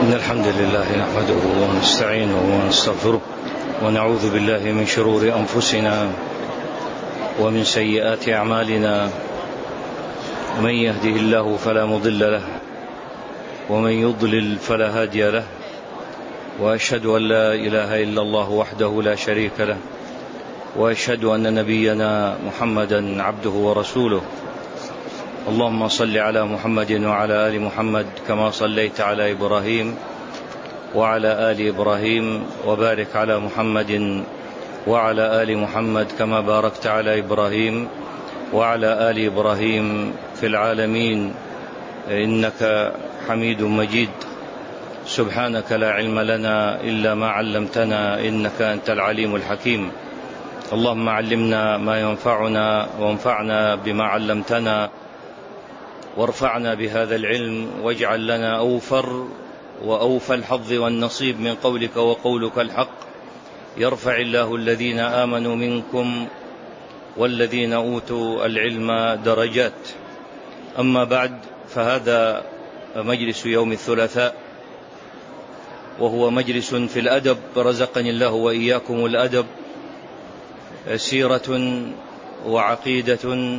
إن الحمد لله نحمده ونستعينه ونستغفره ونعوذ بالله من شرور أنفسنا ومن سيئات أعمالنا. من يهده الله فلا مضل له ومن يضلل فلا هادي له، وأشهد أن لا إله إلا الله وحده لا شريك له، وأشهد أن نبينا محمدا عبده ورسوله. اللهم صل على محمد وعلى آل محمد كما صليت على إبراهيم وعلى آل إبراهيم، وبارك على محمد وعلى آل محمد كما باركت على إبراهيم وعلى آل إبراهيم في العالمين إنك حميد مجيد. سبحانك لا علم لنا إلا ما علمتنا إنك أنت العليم الحكيم. اللهم علمنا ما ينفعنا وانفعنا بما علمتنا، وارفعنا بهذا العلم، واجعل لنا أوفر وأوفى الحظ والنصيب من قولك وقولك الحق. يرفع الله الذين آمنوا منكم والذين أوتوا العلم درجات. أما بعد، فهذا مجلس يوم الثلاثاء، وهو مجلس في الأدب، رزقني الله وإياكم الأدب، سيرة وعقيدة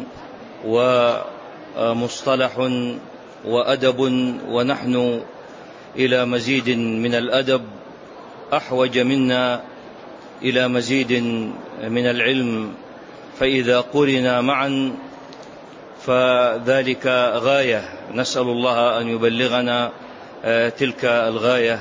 ومصطلح وأدب، ونحن إلى مزيد من الأدب، أحوج منا إلى مزيد من العلم، فإذا قرنا معا فذلك غاية. نسأل الله أن يبلغنا تلك الغاية،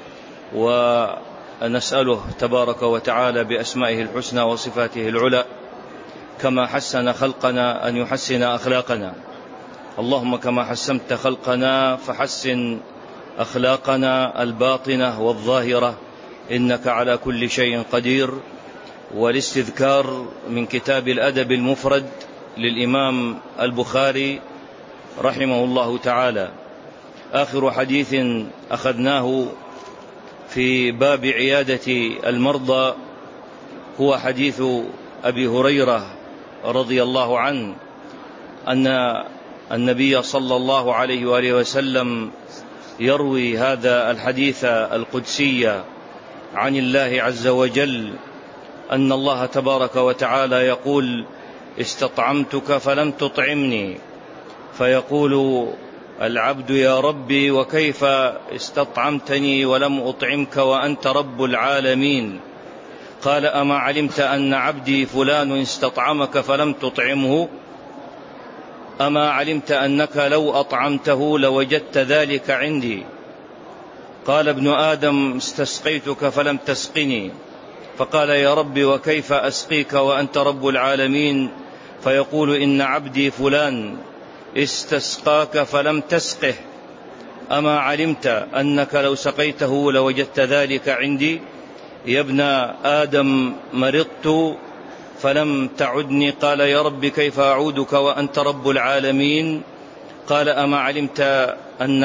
ونسأله تبارك وتعالى بأسمائه الحسنى وصفاته العلى كما حسن خلقنا أن يحسن أخلاقنا. اللهم كما حسنت خلقنا فحسن أخلاقنا الباطنة والظاهرة، إنك على كل شيء قدير. والاستذكار من كتاب الأدب المفرد للإمام البخاري رحمه الله تعالى. آخر حديث أخذناه في باب عيادة المرضى هو حديث أبي هريرة رضي الله عنه أن النبي صلى الله عليه وآله وسلم يروي هذا الحديث القدسي عن الله عز وجل، أن الله تبارك وتعالى يقول: استطعمتك فلم تطعمني، فيقول العبد: يا ربي وكيف استطعمتني ولم أطعمك وأنت رب العالمين؟ قال: أما علمت أن عبدي فلان استطعمك فلم تطعمه؟ أما علمت أنك لو أطعمته لوجدت ذلك عندي؟ قال: ابن آدم استسقيتك فلم تسقني. فقال: يا ربي وكيف أسقيك وأنت رب العالمين؟ فيقول: إن عبدي فلان استسقاك فلم تسقه. أما علمت أنك لو سقيته لوجدت ذلك عندي؟ يا ابن آدم مرضت فلم تعدني. قال: يا رب كيف أعودك وأنت رب العالمين؟ قال: أما علمت أن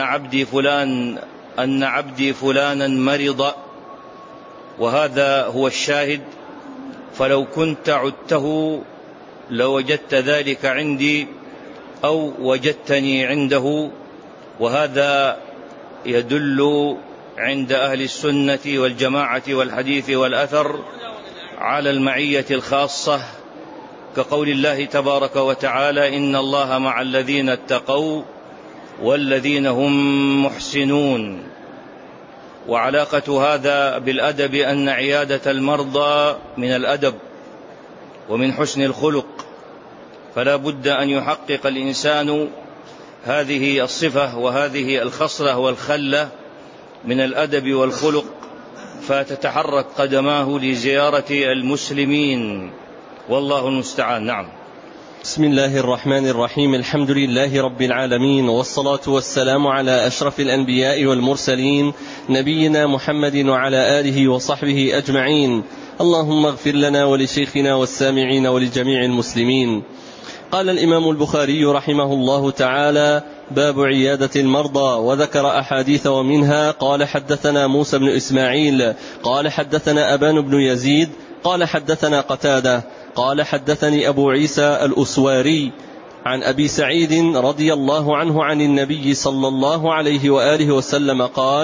عبدي فلانا مرض؟ وهذا هو الشاهد. فلو كنت عدته لوجدت ذلك عندي أو وجدتني عنده. وهذا يدل عند أهل السنة والجماعة والحديث والأثر على المعية الخاصة، كقول الله تبارك وتعالى: إن الله مع الذين اتقوا والذين هم محسنون. وعلاقة هذا بالأدب أن عيادة المرضى من الأدب ومن حسن الخلق، فلا بد أن يحقق الإنسان هذه الصفة وهذه الخصلة والخلة من الأدب والخلق، فتتحرك قدماه لزيارة المسلمين، والله المستعان. نعم. بسم الله الرحمن الرحيم. الحمد لله رب العالمين، والصلاة والسلام على أشرف الأنبياء والمرسلين، نبينا محمد وعلى آله وصحبه أجمعين. اللهم اغفر لنا ولشيخنا والسامعين ولجميع المسلمين. قال الإمام البخاري رحمه الله تعالى: باب عيادة المرضى، وذكر أحاديث، ومنها قال: حدثنا موسى بن إسماعيل قال حدثنا أبان بن يزيد قال حدثنا قتادة قال حدثني أبو عيسى الأسواري عن أبي سعيد رضي الله عنه عن النبي صلى الله عليه وآله وسلم قال: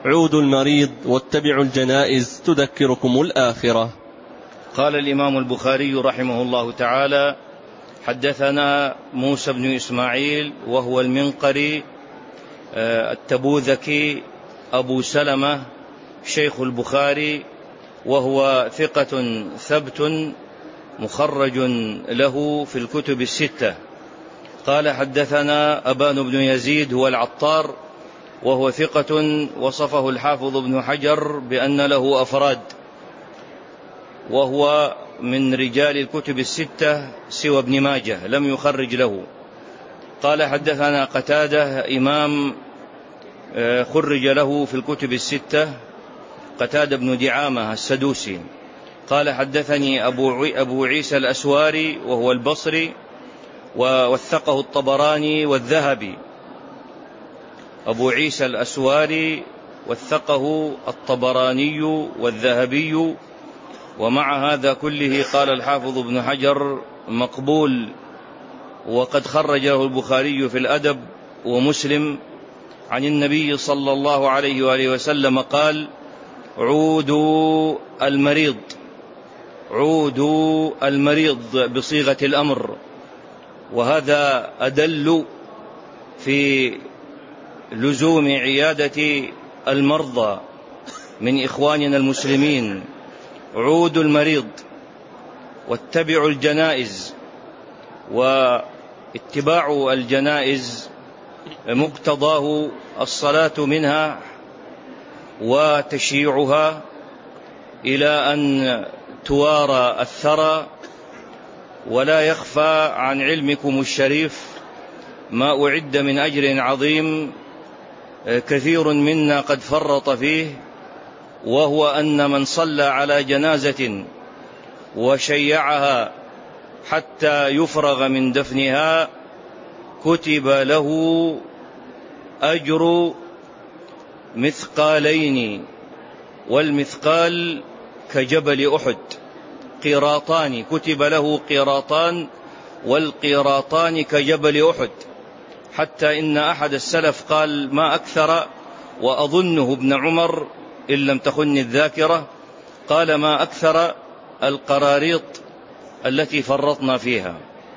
عودوا المريض واتبعوا الجنائز تذكركم الآخرة. قال الإمام البخاري رحمه الله تعالى: حدثنا موسى بن إسماعيل وهو المنقري التبوذكي أبو سلمة شيخ البخاري، وهو ثقة ثبت مخرج له في الكتب الستة. قال: حدثنا أبان بن يزيد هو العطار، وهو ثقة وصفه الحافظ ابن حجر بأن له أفراد، وهو من رجال الكتب الستة سوى ابن ماجه لم يخرج له. قال: حدثنا قتادة إمام خرج له في الكتب الستة، قتادة بن دعامة السدوسي. قال: حدثني أبو عيسى الأسواري وهو البصري، ووثقه الطبراني والذهبي. أبو عيسى الأسواري وثقه الطبراني والذهبي، ومع هذا كله قال الحافظ ابن حجر مقبول، وقد خرجه البخاري في الأدب ومسلم عن النبي صلى الله عليه وآله وسلم قال: عودوا المريض، عودوا المريض بصيغة الأمر، وهذا أدل في لزوم عيادة المرضى من إخواننا المسلمين. عودوا المريض واتبعوا الجنائز، واتباع الجنائز مقتضاه الصلاة منها وتشييعها إلى أن توارى الثرى. ولا يخفى عن علمكم الشريف ما أعد من أجر عظيم كثير منا قد فرط فيه، وهو أن من صلى على جنازة وشيعها حتى يفرغ من دفنها كتب له أجر مثقالين، والمثقال كجبل أحد، قيراطان، كتب له قيراطان، والقيراطان كجبل أحد. حتى إن أحد السلف قال ما أكثر، وأظنه ابن عمر إن لم تخن الذاكرة، قال ما أكثر القراريط التي فرطنا فيها.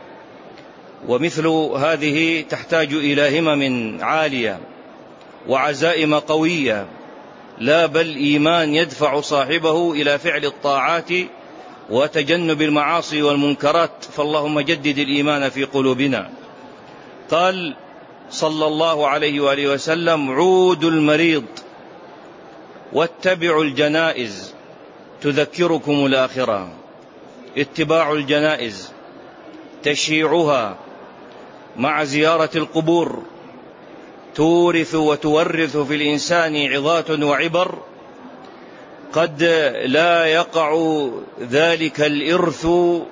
ومثل هذه تحتاج إلى همم عالية وعزائم قوية، لا بل إيمان يدفع صاحبه إلى فعل الطاعات وتجنب المعاصي والمنكرات، فاللهم جدد الإيمان في قلوبنا. قال صلى الله عليه وآله وسلم: عودوا المريض واتبعوا الجنائز تذكركم الآخرة. اتباع الجنائز، تشييعها مع زيارة القبور تورث وتورث في الإنسان عظات وعبر، قد لا يقع ذلك الإرث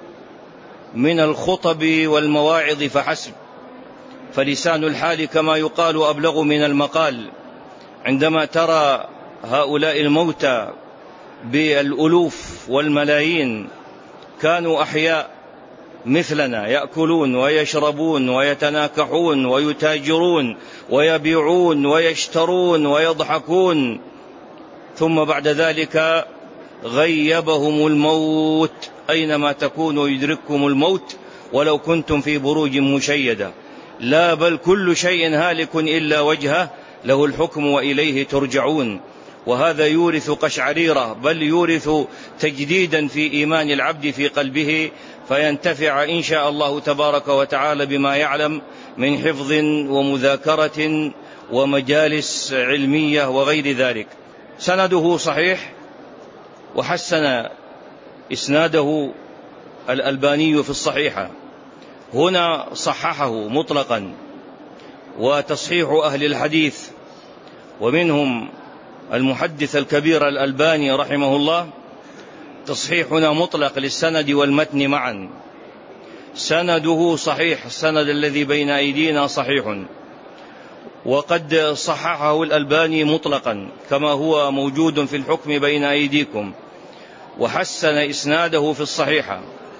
من الخطب والمواعظ فحسب، فلسان الحال كما يقال أبلغ من المقال. عندما ترى هؤلاء الموتى بالألوف والملايين كانوا أحياء مثلنا، يأكلون ويشربون ويتناكحون ويتاجرون ويبيعون ويشترون ويضحكون، ثم بعد ذلك غيبهم الموت، أينما تكونوا يدرككم الموت ولو كنتم في بروج مشيدة. لا بل كل شيء هالك إلا وجهه، له الحكم وإليه ترجعون. وهذا يورث قشعريرة، بل يورث تجديدا في إيمان العبد في قلبه، فينتفع إن شاء الله تبارك وتعالى بما يعلم من حفظ ومذاكرة ومجالس علمية وغير ذلك. سنده صحيح، وحسن إسناده الألباني في الصحيحة. هنا صححه مطلقا، وتصحيح أهل الحديث ومنهم المحدث الكبير الألباني رحمه الله تصحيحنا مطلق للسند والمتن معا. سنده صحيح، السند الذي بين أيدينا صحيح، وقد صححه الألباني مطلقا كما هو موجود في الحكم بين أيديكم، وحسن إسناده في الصحيحة،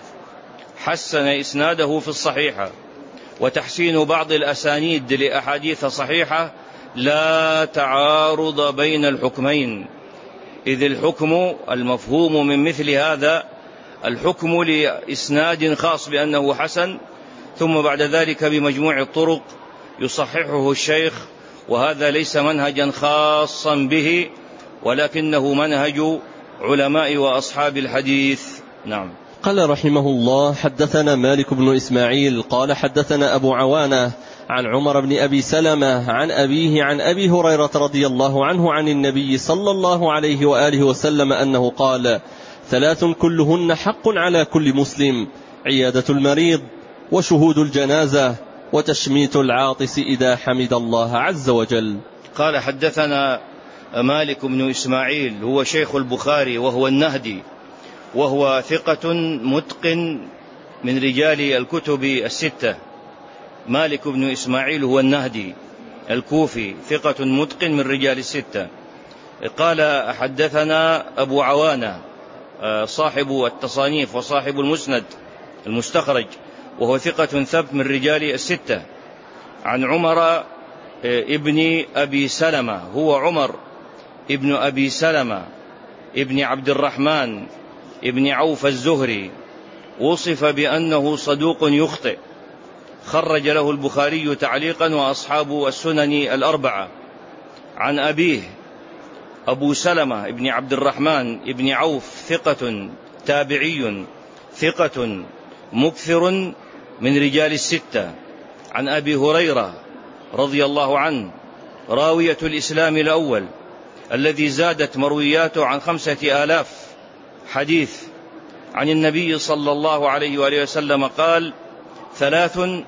حسن إسناده في الصحيحة. وتحسين بعض الأسانيد لأحاديث صحيحة لا تعارض بين الحكمين، إذ الحكم المفهوم من مثل هذا الحكم لإسناد خاص بأنه حسن، ثم بعد ذلك بمجموع الطرق يصححه الشيخ، وهذا ليس منهجا خاصا به، ولكنه منهج علماء وأصحاب الحديث. نعم. قال رحمه الله: حدثنا مالك بن إسماعيل قال حدثنا أبو عوانة عن عمر بن أبي سلمة عن أبيه عن أبي هريرة رضي الله عنه عن النبي صلى الله عليه وآله وسلم أنه قال: 3 كلهن حق على كل مسلم: عيادة المريض، وشهود الجنازة، وتشميت العاطس إذا حمد الله عز وجل. قال: حدثنا مالك بن إسماعيل، هو شيخ البخاري وهو النهدي، وهو ثقة متقن من رجال الكتب الستة. مالك بن إسماعيل هو النهدي الكوفي، ثقة متقن من رجال الستة. قال: حدثنا أبو عوانة صاحب التصانيف وصاحب المسند المستخرج، وهو ثقة ثبت من رجال الستة، عن عمر ابن أبي سلمة، هو عمر ابن أبي سلمة ابن عبد الرحمن ابن عوف الزهري، وصف بأنه صدوق يخطئ، خرج له البخاري تعليقا وأصحاب السنن الأربعة. عن أبيه أبو سلمة ابن عبد الرحمن ابن عوف، ثقة تابعي ثقة مكثر من رجال الستة. عن أبي هريرة رضي الله عنه، راوية الإسلام الأول، الذي زادت مروياته عن 5000 حديث، عن النبي صلى الله عليه وآله وسلم قال: 3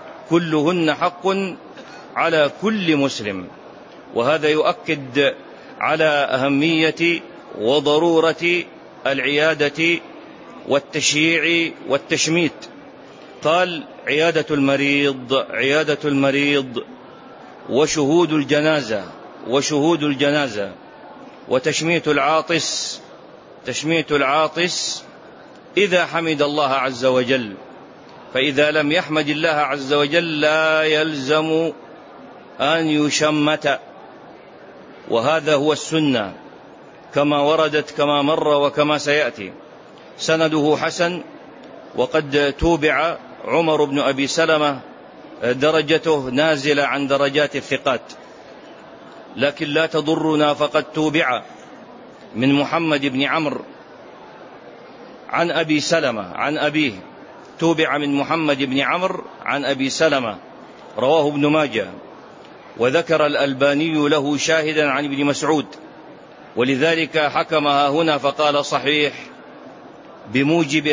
كلهن حق على كل مسلم. وهذا يؤكد على أهمية وضرورة العيادة والتشييع والتشميت. قال: عيادة المريض وشهود الجنازة وتشميت العاطس إذا حمد الله عز وجل، فإذا لم يحمد الله عز وجل لا يلزم أن يشمت، وهذا هو السنة كما وردت كما مر وكما سيأتي. سنده حسن، وقد توبع عمر بن أبي سلمة، درجته نازلة عن درجات الثقات، لكن لا تضرنا، فقد توبع من محمد بن عمرو عن أبي سلمة عن أبيه، توبع من محمد بن عمرو عن أبي سلمة، رواه ابن ماجه. وذكر الألباني له شاهدا عن ابن مسعود، ولذلك حكمها هنا فقال: صحيح بموجب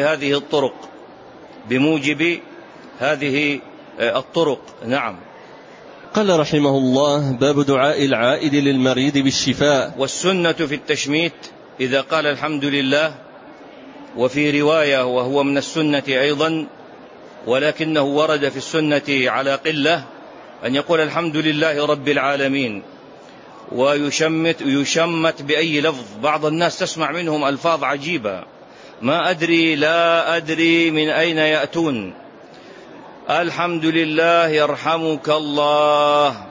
هذه الطرق. نعم. قال رحمه الله: باب دعاء العائد للمريض بالشفاء. والسنة في التشميت إذا قال الحمد لله، وفي رواية وهو من السنة أيضا، ولكنه ورد في السنة على قلة، أن يقول الحمد لله رب العالمين، ويشمت بأي لفظ. بعض الناس تسمع منهم ألفاظ عجيبة لا أدري من أين يأتون. الحمد لله يرحمك الله،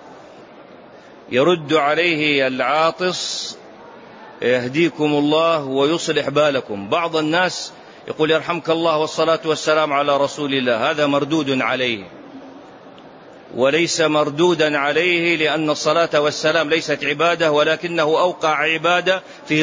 يرد عليه العاطس: يهديكم الله ويصلح بالكم. بعض الناس يقول يرحمك الله والصلاة والسلام على رسول الله، هذا مردود عليه، وليس مردودا عليه، لأن الصلاة والسلام ليست عبادة، ولكنه أوقع عبادة في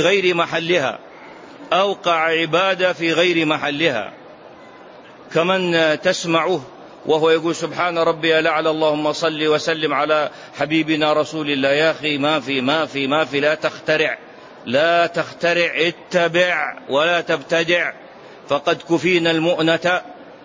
غير محلها، كمن تسمعه وهو يقول سبحان ربي الأعلى اللهم صل وسلم على حبيبنا رسول الله. يا أخي ما في لا تخترع، اتبع ولا تبتدع، فقد كفينا المؤنة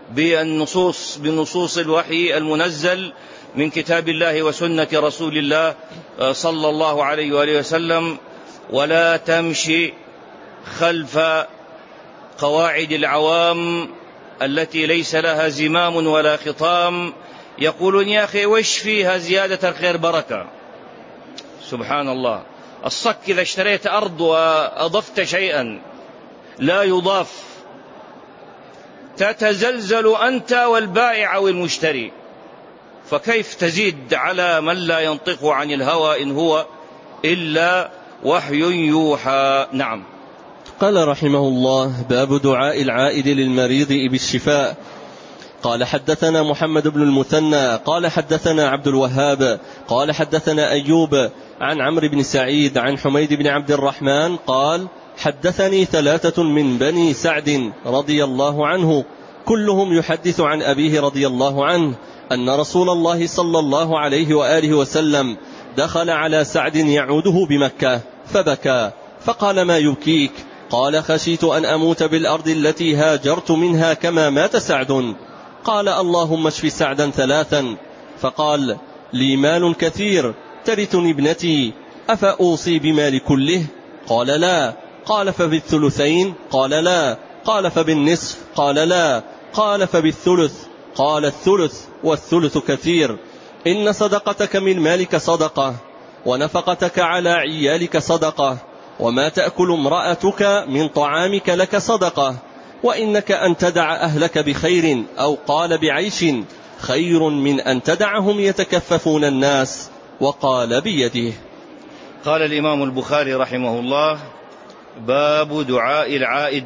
بنصوص الوحي المنزل من كتاب الله وسنة رسول الله صلى الله عليه وآله وسلم. ولا تمشي خلف قواعد العوام التي ليس لها زمام ولا خطام، يقولون يا أخي وش فيها زيادة الخير بركة. سبحان الله، الصك إذا اشتريت أرض وأضفت شيئا لا يضاف، تتزلزل أنت والبائع والمشتري. فكيف تزيد على من لا ينطق عن الهوى إن هو إلا وحي يوحى. نعم. قال رحمه الله: باب دعاء العائد للمريض بالشفاء. قال حدثنا محمد بن المثنى قال حدثنا عبد الوهاب قال حدثنا أيوب عن عمرو بن سعيد عن حميد بن عبد الرحمن قال: حدثني 3 من بني سعد رضي الله عنه كلهم يحدث عن أبيه رضي الله عنه أن رسول الله صلى الله عليه وآله وسلم دخل على سعد يعوده بمكة فبكى فقال: ما يبكيك؟ قال: خشيت أن أموت بالأرض التي هاجرت منها كما مات سعد. قال: اللهم اشف سعدا 3. فقال: لي مال كثير ترثني ابنتي أفأوصي بمال كله؟ قال: لا. قال: فبالثلثين؟ قال: لا. قال: فبالنصف؟ قال: لا. قال: فبالثلث؟ قال: الثلث والثلث كثير. إن صدقتك من مالك صدقة ونفقتك على عيالك صدقة وما تأكل امرأتك من طعامك لك صدقة وإنك أن تدع أهلك بخير أو قال بعيش خير من أن تدعهم يتكففون الناس. وقال بيده. قال الإمام البخاري رحمه الله: باب دعاء العائد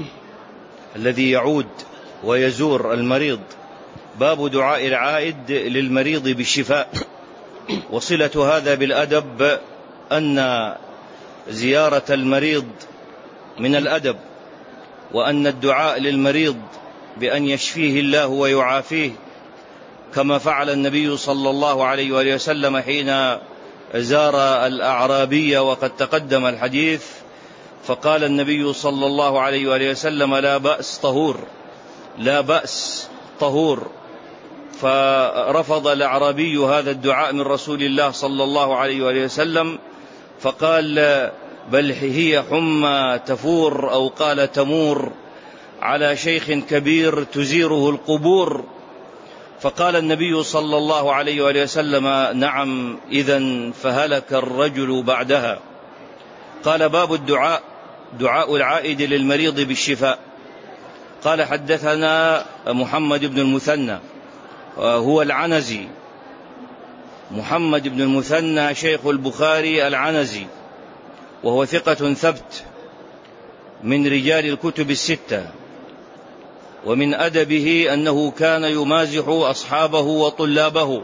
الذي يعود ويزور المريض. باب دعاء العائد للمريض بالشفاء. وصلة هذا بالأدب أن زيارة المريض من الأدب، وأن الدعاء للمريض بأن يشفيه الله ويعافيه، كما فعل النبي صلى الله عليه وآله وسلم حين زار الأعرابي وقد تقدم الحديث، فقال النبي صلى الله عليه وآله وسلم: لا بأس طهور، لا بأس طهور. فرفض الأعرابي هذا الدعاء من رسول الله صلى الله عليه وآله وسلم، فقال: بل هي حمى تفور، أو قال تمور، على شيخ كبير تزيره القبور. فقال النبي صلى الله عليه وآله وسلم: نعم إذن فهلك الرجل بعدها. قال: باب الدعاء، دعاء العائد للمريض بالشفاء. قال: حدثنا محمد بن المثنى هو العنزي، محمد بن المثنى شيخ البخاري العنزي، وهو ثقة ثبت من رجال الكتب الستة. ومن أدبه أنه كان يمازح أصحابه وطلابه،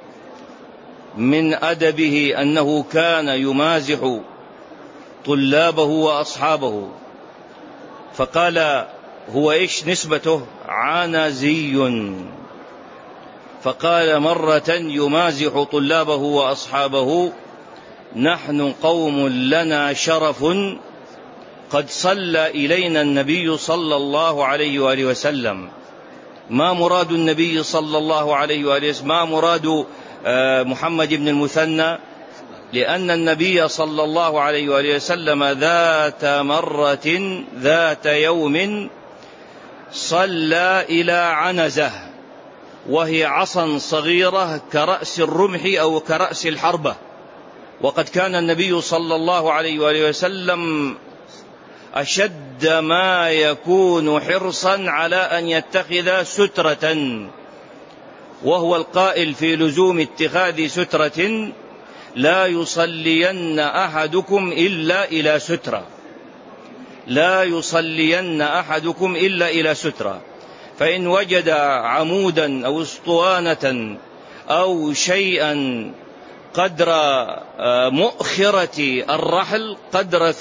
من أدبه أنه كان يمازح طلابه وأصحابه. فقال: هو إيش نسبته؟ عنزي. فقال مرة يمازح طلابه وأصحابه: نحن قوم لنا شرف قد صلى إلينا النبي صلى الله عليه وآله وسلم. ما مراد النبي صلى الله عليه وآله وسلم؟ ما مراد محمد بن المثنى؟ لأن النبي صلى الله عليه وآله وسلم ذات مرة ذات يوم صلى إلى عنزة، وهي عصا صغيرة كرأس الرمح أو كرأس الحربة. وقد كان النبي صلى الله عليه وآله وسلم أشد ما يكون حرصا على أن يتخذ سترة، وهو القائل في لزوم اتخاذ سترة: لا يصلين أحدكم إلا إلى سترة، لا يصلين أحدكم إلا إلى سترة. فإن وجد عمودا أو اسطوانة أو شيئا قدر مؤخرة الرحل، قدر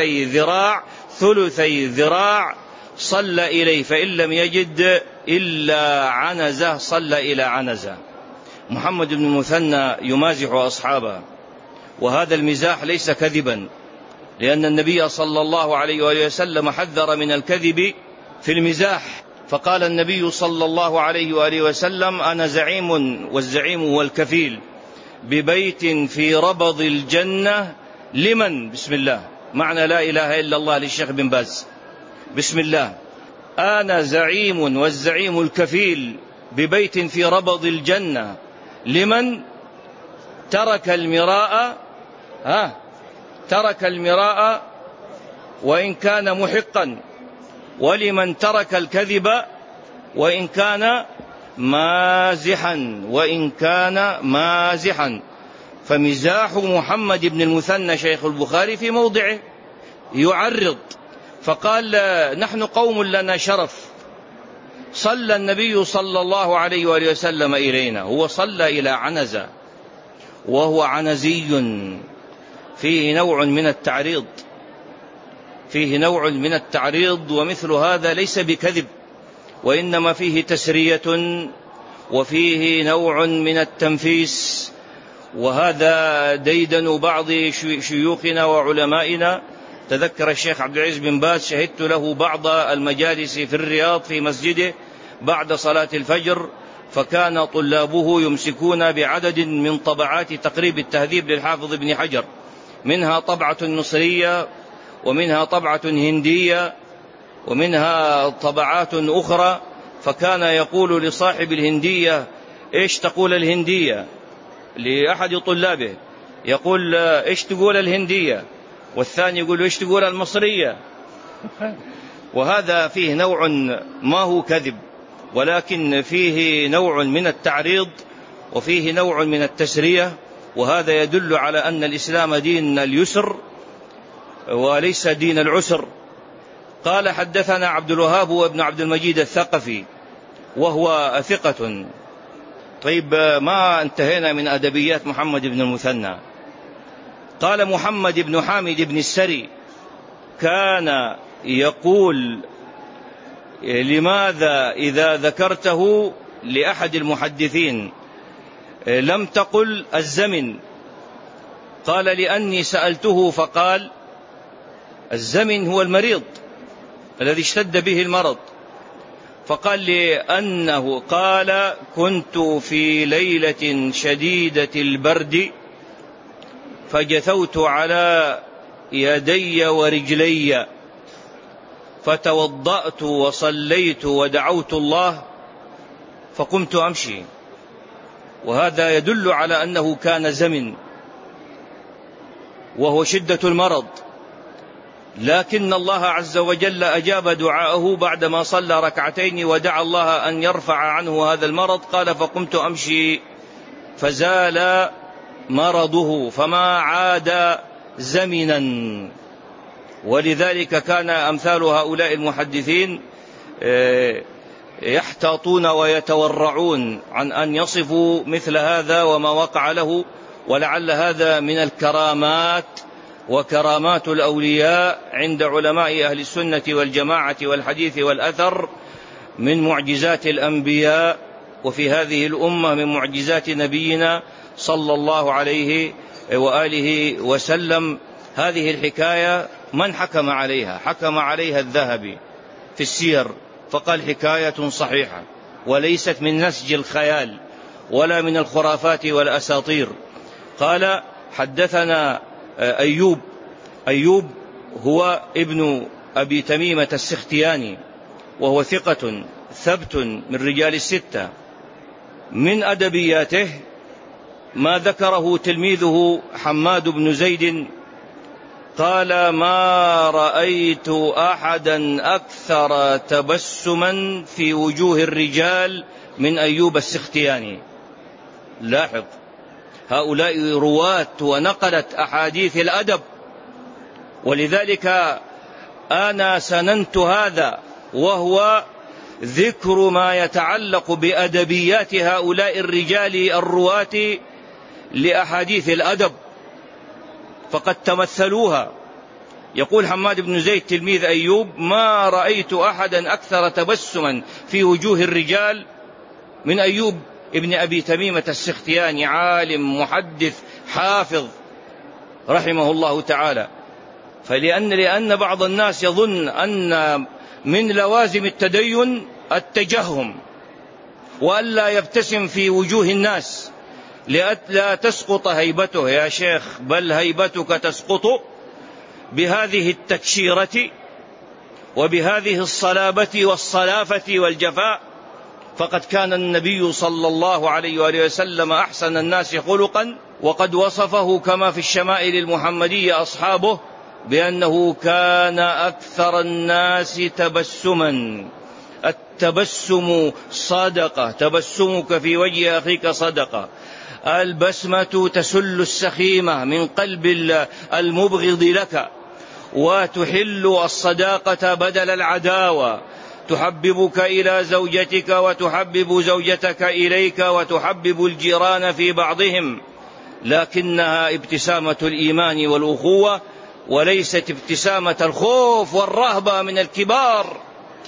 ثلثي ذراع، صلى إليه، فإن لم يجد إلا عنزة صلى إلى عنزة. محمد بن المثنى يمازح أصحابه، وهذا المزاح ليس كذبا، لأن النبي صلى الله عليه وآله وسلم حذر من الكذب في المزاح. فقال النبي صلى الله عليه وآله وسلم: أنا زعيم، والزعيم هو الكفيل، ببيت في ربض الجنة لمن؟ بسم الله، معنى لا إله إلا الله للشيخ بن باز. بسم الله، أنا زعيم والزعيم الكفيل ببيت في ربض الجنة لمن ترك المراء، ترك المراء وإن كان محقا، ولمن ترك الكذب وإن كان مازحا وإن كان مازحا. فمزاح محمد بن المثنى شيخ البخاري في موضعه يعرض، فقال نحن قوم لنا شرف، صلى النبي صلى الله عليه وآله وسلم إلينا، هو صلى إلى عنزة وهو عنزي، فيه نوع من التعريض، فيه نوع من التعريض، ومثل هذا ليس بكذب، وإنما فيه تسرية وفيه نوع من التنفيس. وهذا ديدن بعض شيوخنا وعلمائنا. تذكر الشيخ عبد العزيز بن باز شهدت له بعض المجالس في الرياض في مسجده بعد صلاة الفجر، فكان طلابه يمسكون بعدد من طبعات تقريب التهذيب للحافظ ابن حجر، منها طبعة مصرية ومنها طبعة هندية ومنها طبعات أخرى، فكان يقول لصاحب الهندية إيش تقول الهندية، لأحد طلابه يقول إيش تقول الهندية، والثاني يقول إيش تقول المصرية. وهذا فيه نوع ما هو كذب، ولكن فيه نوع من التعريض وفيه نوع من التسرية، وهذا يدل على أن الإسلام دين اليسر وليس دين العسر. قال حدثنا عبد الوهاب وابن عبد المجيد الثقفي وهو ثقة. طيب، ما انتهينا من أدبيات محمد بن المثنى. قال محمد بن حامد بن السري كان يقول لماذا إذا ذكرته لأحد المحدثين لم تقل الزمن؟ قال لأني سألته فقال الزمن هو المريض الذي اشتد به المرض، فقال لأنه قال كنت في ليلة شديدة البرد فجثوت على يدي ورجلي فتوضأت وصليت ودعوت الله فقمت أمشي. وهذا يدل على أنه كان زمن وهو شدة المرض، لكن الله عز وجل أجاب دعاءه بعدما صلى ركعتين ودعا الله أن يرفع عنه هذا المرض. قال فقمت أمشي فزال مرضه فما عاد زمنا. ولذلك كان أمثال هؤلاء المحدثين يحتاطون ويتورعون عن أن يصفوا مثل هذا وما وقع له، ولعل هذا من الكرامات وكرامات الأولياء عند علماء أهل السنة والجماعة والحديث والأثر من معجزات الأنبياء، وفي هذه الأمة من معجزات نبينا صلى الله عليه وآله وسلم. هذه الحكاية من حكم عليها؟ حكم عليها الذهبي في السير فقال حكاية صحيحة وليست من نسج الخيال ولا من الخرافات والأساطير. قال حدثنا أيوب هو ابن أبي تميمة السختياني وهو ثقة ثبت من رجال الستة. من أدبياته ما ذكره تلميذه حماد بن زيد قال ما رأيت أحدا أكثر تبسما في وجوه الرجال من أيوب السختياني. لاحظ هؤلاء رواة ونقلت أحاديث الأدب، ولذلك أنا سننت هذا وهو ذكر ما يتعلق بأدبيات هؤلاء الرجال الرواة لأحاديث الأدب، فقد تمثلوها. يقول حماد بن زيد تلميذ أيوب ما رأيت أحدا أكثر تبسما في وجوه الرجال من أيوب ابن أبي تميمة السختياني، عالم محدث حافظ رحمه الله تعالى. لأن بعض الناس يظن أن من لوازم التدين التجهم وألا يبتسم في وجوه الناس لا تسقط هيبته يا شيخ، بل هيبتك تسقط بهذه التكشيرة وبهذه الصلابة والصلافة والجفاء. فقد كان النبي صلى الله عليه وآله وسلم أحسن الناس خلقا، وقد وصفه كما في الشمائل المحمدية أصحابه بأنه كان أكثر الناس تبسما، التبسم صدقة، تبسمك في وجه أخيك صدقة. البسمة تسل السخيمة من قلب المبغض لك، وتحل الصداقة بدل العداوة، تحببك إلى زوجتك وتحبب زوجتك إليك وتحبب الجيران في بعضهم، لكنها ابتسامة الإيمان والأخوة، وليست ابتسامة الخوف والرهبة من الكبار،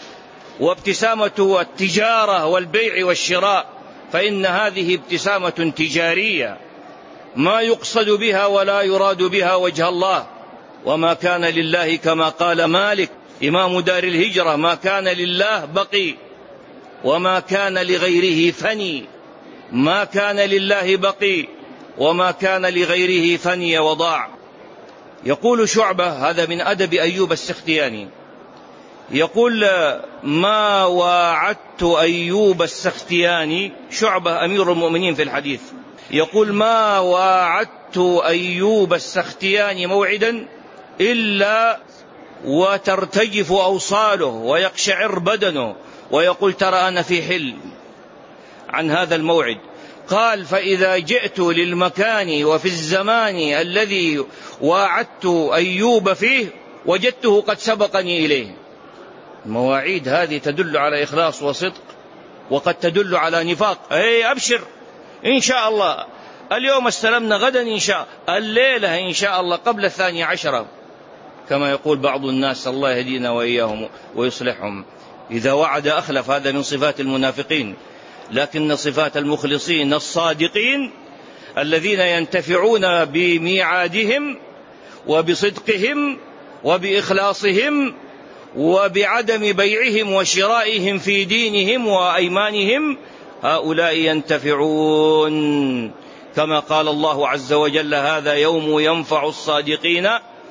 وابتسامة التجارة والبيع والشراء، فإن هذه ابتسامة تجارية ما يقصد بها ولا يراد بها وجه الله. وما كان لله كما قال مالك إمام دار الهجرة: ما كان لله بقي وما كان لغيره فني. ما كان لله بقي وما كان لغيره فني وضاع. يقول شعبة، هذا من أدب أيوب السختياني، يقول: ما واعدت أيوب السختياني، شعبة أمير المؤمنين في الحديث، يقول: ما واعدت أيوب السختياني موعدا إلا وترتجف أوصاله ويقشعر بدنه ويقول: ترى أنا في حلم عن هذا الموعد. قال: فإذا جئت للمكان وفي الزمان الذي واعدت أيوب فيه وجدته قد سبقني إليه. المواعيد هذه تدل على إخلاص وصدق، وقد تدل على نفاق. أبشر إن شاء الله، اليوم استلمنا، غدا إن شاء، الليلة إن شاء الله قبل 12 كما يقول بعض الناس، الله يهدينا وإياهم ويصلحهم. إذا وعد أخلف، هذا من صفات المنافقين. لكن صفات المخلصين الصادقين الذين ينتفعون بميعادهم وبصدقهم وبإخلاصهم وبعدم بيعهم وشرائهم في دينهم وأيمانهم، هؤلاء ينتفعون. كما قال الله عز وجل: هذا يوم ينفع الصادقين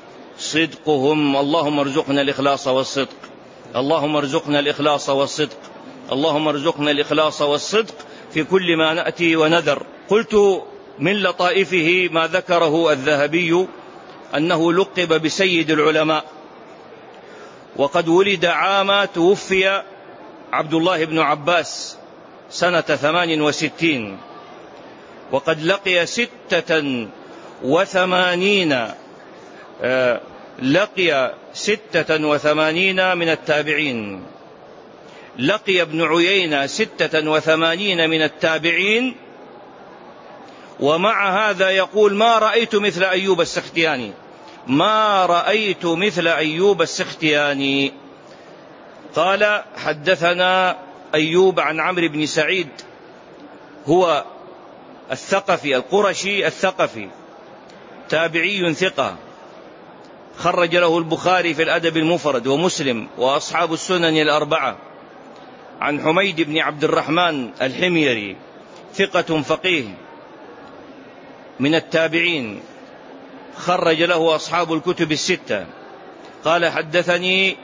صدقهم. اللهم ارزقنا الإخلاص والصدق، اللهم ارزقنا الإخلاص والصدق، اللهم ارزقنا الإخلاص والصدق في كل ما نأتي ونذر. قلت من لطائفه ما ذكره الذهبي أنه لقب بسيد العلماء، وقد ولد عام توفي عبد الله بن عباس سنة 68، وقد لقي 86 من التابعين. لقي ابن عيينة 86 من التابعين، ومع هذا يقول: ما رأيت مثل أيوب السختياني، ما رأيت مثل أيوب السختياني. قال: حدثنا أيوب عن عمرو بن سعيد، هو الثقفي القرشي الثقفي، تابعي ثقة، خرج له البخاري في الأدب المفرد ومسلم وأصحاب السنن الأربعة. عن حميد بن عبد الرحمن الحميري، ثقة فقيه من التابعين، خرج له أصحاب الكتب الستة. قال: حدثني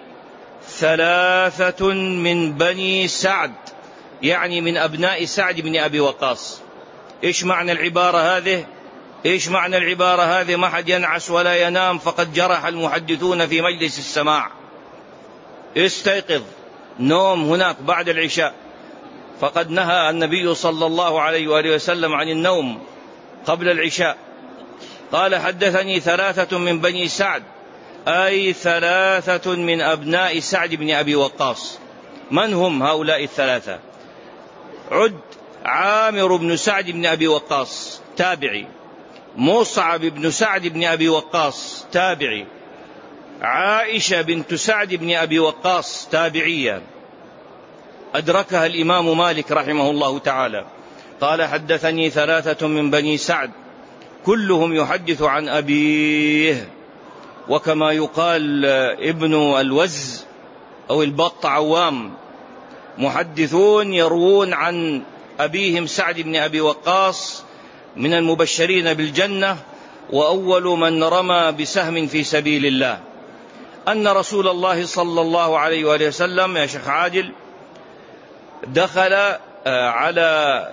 3 من بني سعد، يعني من أبناء سعد بن أبي وقاص. إيش معنى العبارة هذه؟ إيش معنى العبارة هذه؟ ما حد ينعس ولا ينام، فقد جرح المحدثون في مجلس السماع. استيقظ، نوم هناك بعد العشاء، فقد نهى النبي صلى الله عليه وآله وسلم عن النوم قبل العشاء. قال: حدثني 3 من بني سعد، أي 3 من أبناء سعد بن أبي وقاص. من هم هؤلاء 3؟ عد: عامر بن سعد بن أبي وقاص تابعي، مصعب بن سعد بن أبي وقاص تابعي، عائشة بنت سعد بن أبي وقاص تابعية، أدركها الإمام مالك رحمه الله تعالى. قال: حدثني 3 من بني سعد، كلهم يحدث عن أبيه، وكما يقال ابن الوز أو البط عوام، محدثون يروون عن أبيهم سعد بن أبي وقاص، من المبشرين بالجنة، وأول من رمى بسهم في سبيل الله. أن رسول الله صلى الله عليه وآله وسلم يا شيخ عادل دخل على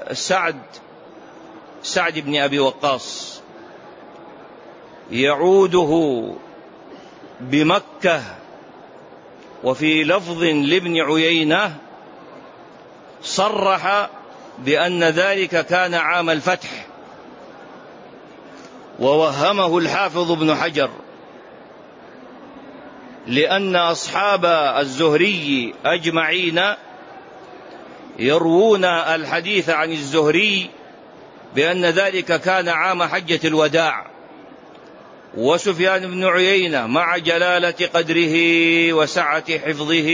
سعد بن أبي وقاص يعوده بمكة، وفي لفظ لابن عيينة صرح بأن ذلك كان عام الفتح، ووهمه الحافظ ابن حجر، لأن أصحاب الزهري أجمعين يروون الحديث عن الزهري بأن ذلك كان عام حجة الوداع. وسفيان بن عيينة مع جلالة قدره وسعة حفظه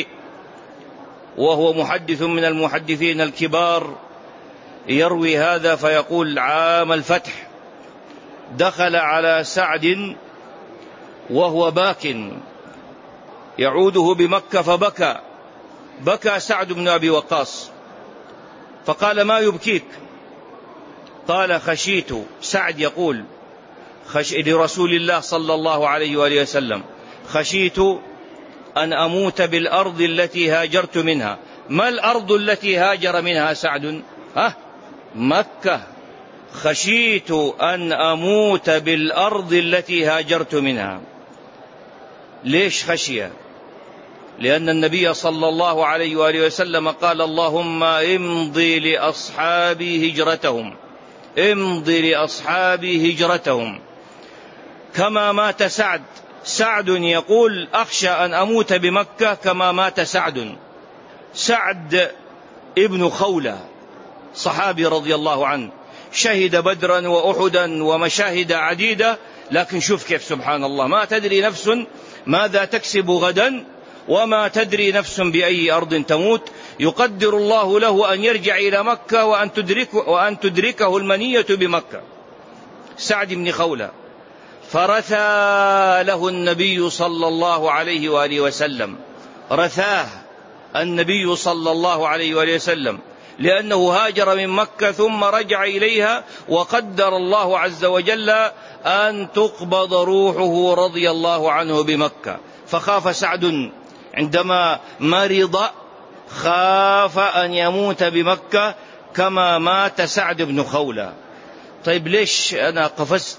وهو محدث من المحدثين الكبار يروي هذا فيقول عام الفتح. دخل على سعد وهو باك يعوده بمكة فبكى، بكى سعد بن أبي وقاص فقال ما يبكيك؟ قال خشيت، سعد يقول لرسول الله صلى الله عليه وآله وسلم خشيت أن أموت بالأرض التي هاجرت منها. ما الأرض التي هاجر منها سعد؟ مكة. خشيت أن أموت بالأرض التي هاجرت منها. ليش خشية؟ لأن النبي صلى الله عليه وآله وسلم قال اللهم امضي لأصحابي هجرتهم، امضي لأصحابي هجرتهم. كما مات سعد، سعد يقول أخشى أن أموت بمكة كما مات سعد. سعد ابن خولة صحابي رضي الله عنه، شهد بدرا وأحدا ومشاهد عديدة، لكن شوف كيف سبحان الله، ما تدري نفس ماذا تكسب غدا وما تدري نفس بأي أرض تموت. يقدر الله له أن يرجع إلى مكة وأن تدركه المنية بمكة. سعد بن خولة فرثى له النبي صلى الله عليه وآله وسلم، رثاه النبي صلى الله عليه وآله وسلم لأنه هاجر من مكة ثم رجع إليها، وقدر الله عز وجل أن تقبض روحه رضي الله عنه بمكة. فخاف سعد عندما مرض، خاف أن يموت بمكة كما مات سعد بن خولة. طيب ليش أنا قفزت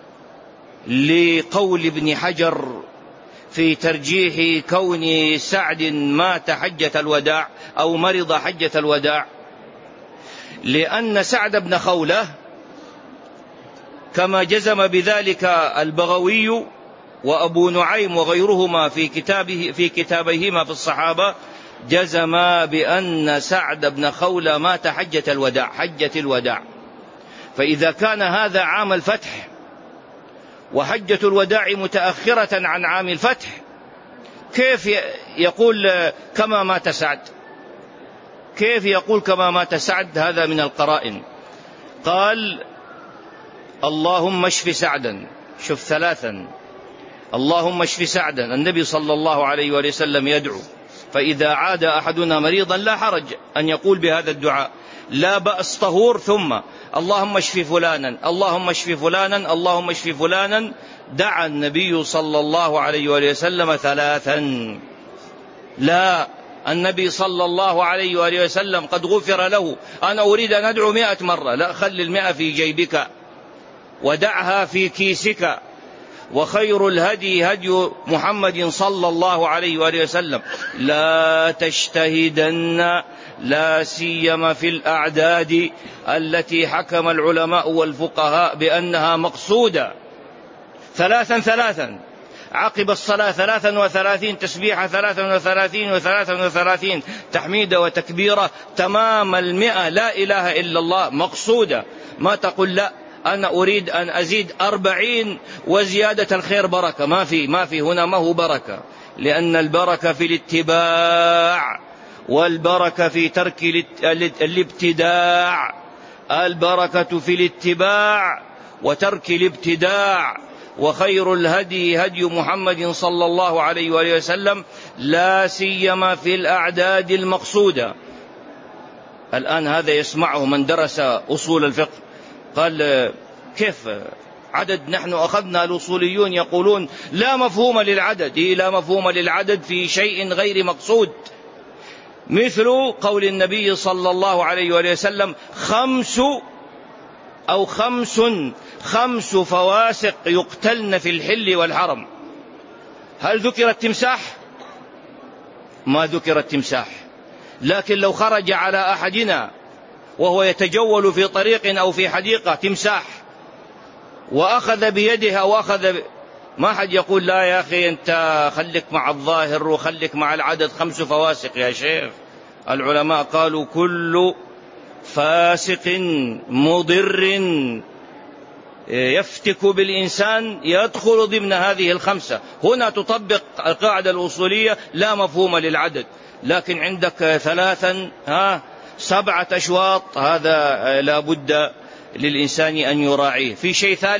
لقول ابن حجر في ترجيح كون سعد مات حجة الوداع أو مرض حجة الوداع؟ لأن سعد بن خولة كما جزم بذلك البغوي وأبو نعيم وغيرهما في كتابيهما في الصحابة، جزم بأن سعد بن خولة مات حجة الوداع. فإذا كان هذا عام الفتح وحجة الوداع متأخرة عن عام الفتح، كيف يقول كما مات سعد؟ كيف يقول كما مات سعد؟ هذا من القرائن. قال اللهم اشف سعدا، شوف ثلاثا، اللهم اشف سعدا. النبي صلى الله عليه وسلم يدعو، فإذا عاد أحدنا مريضا لا حرج أن يقول بهذا الدعاء، لا بأس طهور، ثم اللهم اشف فلانا، اللهم اشف فلانا، اللهم اشف فلانا. دعا النبي صلى الله عليه وسلم ثلاثا. لا، النبي صلى الله عليه وآله وسلم قد غفر له. أنا أريد أن أدعو 100 مرة، لا، خلي 100 في جيبك ودعها في كيسك. وخير الهدي هدي محمد صلى الله عليه وآله وسلم. لا تجتهدن، لا سيما في الأعداد التي حكم العلماء والفقهاء بأنها مقصودة. ثلاثا عقب الصلاة 33 تسبيحة، 33 و33 تحميدة وتكبيرة، تمام 100 لا إله إلا الله مقصودة. ما تقول لا أنا أريد أن أزيد 40 وزيادة الخير بركة، ما في هنا، ما هو بركة، لأن البركة في الاتباع والبركة في ترك الابتداع. البركة في الاتباع وترك الابتداع. وخير الهدي هدي محمد صلى الله عليه وآله وسلم، لا سيما في الأعداد المقصودة. الآن هذا يسمعه من درس أصول الفقه، قال كيف عدد؟ نحن أخذنا الأصوليون يقولون لا مفهوم للعدد. لا مفهوم للعدد في شيء غير مقصود، مثل قول النبي صلى الله عليه وآله وسلم خمس فواسق يقتلن في الحل والحرم. هل ذكر التمساح؟ ما ذكر التمساح، لكن لو خرج على أحدنا وهو يتجول في طريق أو في حديقة تمساح وأخذ بيده أو ما حد يقول لا يا أخي أنت خليك مع الظاهر وخليك مع العدد 5 فواسق يا شيخ. العلماء قالوا كل فاسق مضر يفتك بالإنسان يدخل ضمن هذه ال5. هنا تطبق القاعدة الأصولية لا مفهوم للعدد، لكن عندك 3 7 أشواط، هذا لا بد للإنسان أن يراعيه. في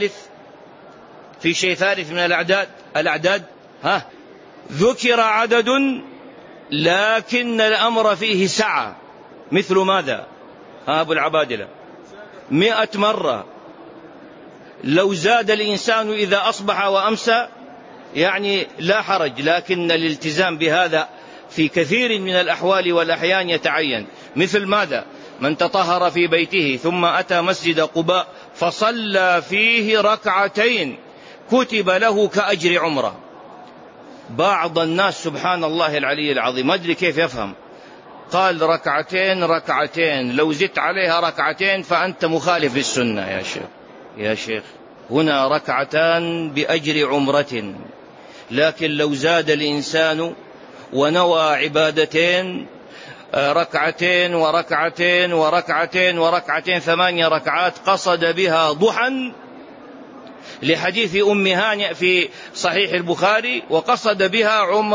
شيء ثالث من الأعداد ذكر عدد لكن الأمر فيه سعة، مثل ماذا؟ أبو العبادلة 100 مرة. لو زاد الإنسان إذا أصبح وأمسى يعني لا حرج، لكن الالتزام بهذا في كثير من الأحوال والأحيان يتعين. مثل ماذا؟ من تطهر في بيته ثم أتى مسجد قباء فصلى فيه 2 كتب له كأجر عمره. بعض الناس سبحان الله العلي العظيم ما أدري كيف يفهم، قال 2 لو زدت عليها 2 فأنت مخالف للسنة. يا شيخ هنا 2 بأجر عمرة، لكن لو زاد الإنسان ونوى عبادتين 2 وركعتين 8 ركعات قصد بها ضحى، لحديث أم هانئ في صحيح البخاري، وقصد بها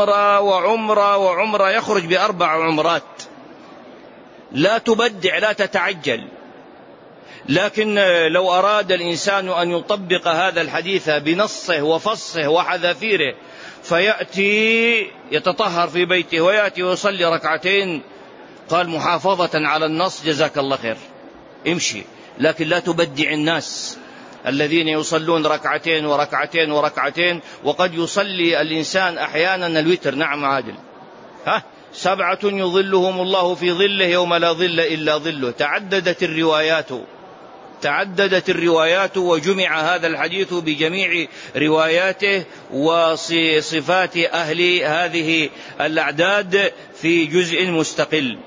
عمرة يخرج ب4 عمرات. لا تبدع لا تتعجل. لكن لو أراد الإنسان أن يطبق هذا الحديث بنصه وفصه وحذافيره فيأتي يتطهر في بيته ويأتي ويصلي 2 قال محافظة على النص جزاك الله خير امشي، لكن لا تبدع الناس الذين يصلون 2 وقد يصلي الإنسان أحيانا الوتر. نعم عادل 7 يظلهم الله في ظله يوم لا ظل إلا ظله. تعددت الروايات وجمع هذا الحديث بجميع رواياته وصفات أهل هذه الأعداد في جزء مستقل.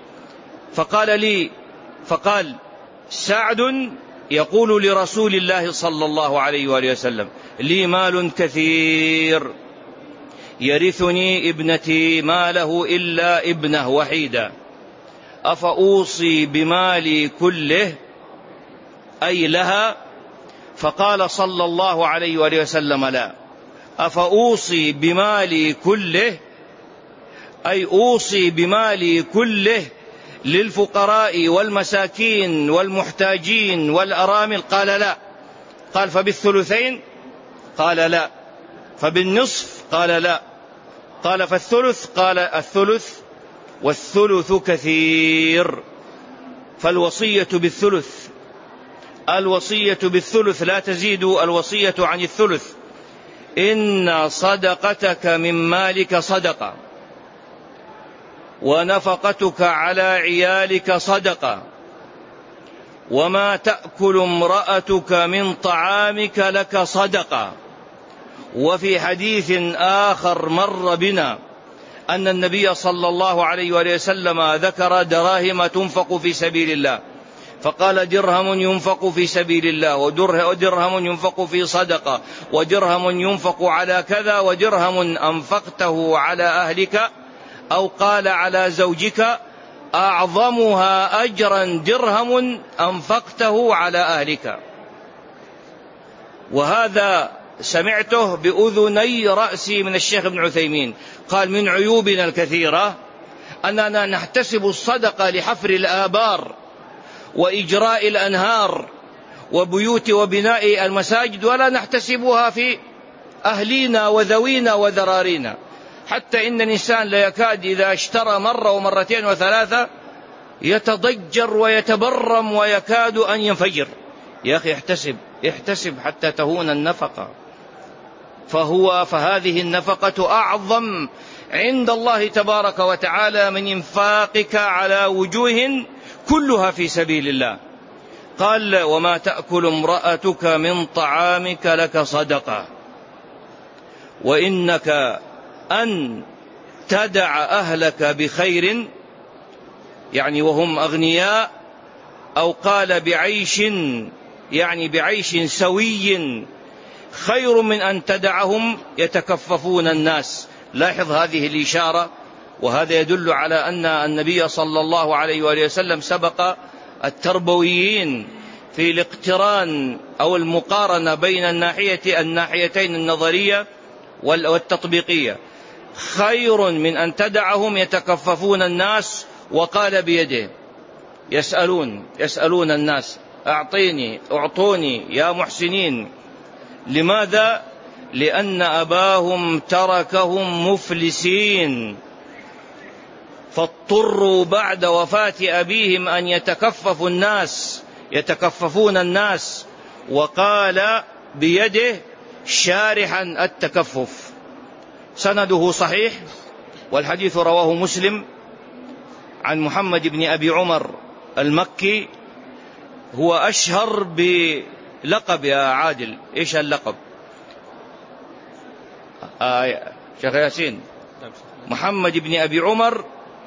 فقال سعد يقول لرسول الله صلى الله عليه وآله وسلم لي مال كثير يرثني ابنتي ما له إلا ابنة وحيدة أفأوصي بمالي كله أي لها؟ فقال صلى الله عليه وآله وسلم لا، أفأوصي بمالي كله أي أوصي بمالي كله للفقراء والمساكين والمحتاجين والأرامل؟ قال لا. قال فبالثلثين؟ قال لا. فبالنصف؟ قال لا. قال فالثلث؟ قال الثلث والثلث كثير. فالوصية بالثلث لا تزيد الوصية عن الثلث. إن صدقتك من مالك صدقة، ونفقتك على عيالك صدقة، وما تأكل امرأتك من طعامك لك صدقة. وفي حديث آخر مر بنا أن النبي صلى الله عليه وسلم ذكر دراهم تنفق في سبيل الله، فقال درهم ينفق في سبيل الله، ودرهم ينفق في صدقة، ودرهم ينفق على كذا، ودرهم أنفقته على أهلك أو قال على زوجك أعظمها أجرا درهم أنفقته على أهلك. وهذا سمعته بأذني رأسي من الشيخ ابن عثيمين، قال من عيوبنا الكثيرة أننا نحتسب الصدقة لحفر الآبار وإجراء الأنهار وبيوت وبناء المساجد، ولا نحتسبها في أهلينا وذوينا وذرارينا. حتى إن الإنسان لا يكاد إذا اشترى مرة ومرتين وثلاثة يتضجر ويتبرم ويكاد أن ينفجر. يا أخي احتسب حتى تهون النفقة. فهذه النفقة أعظم عند الله تبارك وتعالى من إنفاقك على وجوه كلها في سبيل الله. قال وما تأكل امرأتك من طعامك لك صدقة، وإنك أن تدع أهلك بخير يعني وهم أغنياء، أو قال بعيش يعني بعيش سوي، خير من أن تدعهم يتكففون الناس. لاحظ هذه الإشارة، وهذا يدل على أن النبي صلى الله عليه وآله وسلم سبق التربويين في الاقتران أو المقارنة بين الناحيتين النظرية والتطبيقية. خير من أن تدعهم يتكففون الناس، وقال بيده يسألون الناس أعطوني يا محسنين. لماذا؟ لأن أباهم تركهم مفلسين، فاضطروا بعد وفاة أبيهم أن يتكففون الناس، وقال بيده شارحا التكفف. سنده صحيح، والحديث رواه مسلم عن محمد بن أبي عمر المكي، هو أشهر بلقب يا عادل. إيش اللقب؟ شيخ ياسين. محمد بن أبي عمر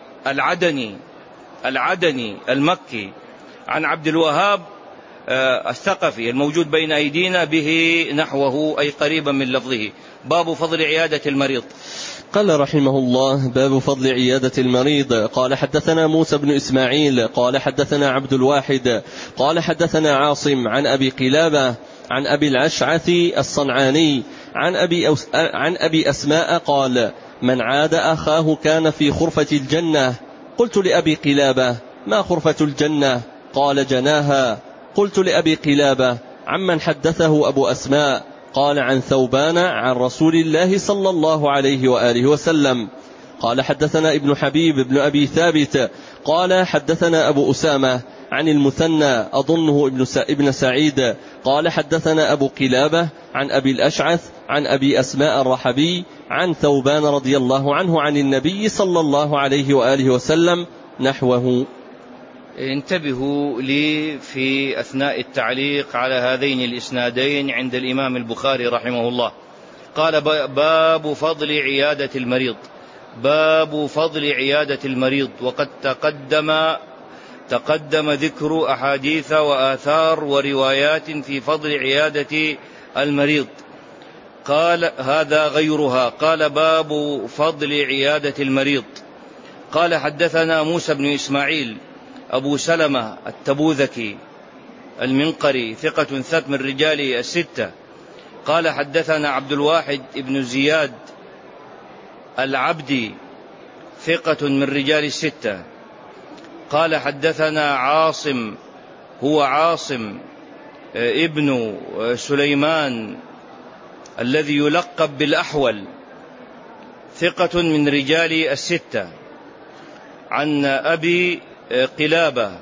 العدني المكي، عن عبد الوهاب الثقفي الموجود بين أيدينا به نحوه أي قريبا من لفظه. باب فضل عيادة المريض. قال رحمه الله: باب فضل عيادة المريض. قال حدثنا موسى بن إسماعيل قال حدثنا عبد الواحد قال حدثنا عاصم عن أبي قلابة عن أبي الأشعث الصنعاني عن أبي أسماء قال: من عاد أخاه كان في خرفة الجنة. قلت لأبي قلابة: ما خرفة الجنة؟ قال: جناها. قلت لأبي قلابة: عمن حدثه أبو أسماء؟ قال: عن ثوبان عن رسول الله صلى الله عليه وآله وسلم. قال حدثنا ابن حبيب بن أبي ثابت قال حدثنا أبو أسامة عن المثنى أظنه ابن سعيد قال حدثنا أبو قلابة عن أبي الأشعث عن أبي أسماء الرحبي عن ثوبان رضي الله عنه عن النبي صلى الله عليه وآله وسلم نحوه. انتبهوا لي في أثناء التعليق على هذين الإسنادين عند الإمام البخاري رحمه الله. قال: باب فضل عيادة المريض. باب فضل عيادة المريض. وقد تقدم ذكر أحاديث وآثار وروايات في فضل عيادة المريض. قال: هذا غيرها. قال: باب فضل عيادة المريض. قال: حدثنا موسى بن إسماعيل أبو سلمة التبوذكي المنقري ثقة ثبت من رجال الستة. قال: حدثنا عبد الواحد بن زياد العبدي ثقة من رجال الستة. قال: حدثنا عاصم، هو عاصم ابن سليمان الذي يلقب بالأحول، ثقة من رجال الستة، عن أبي قلابة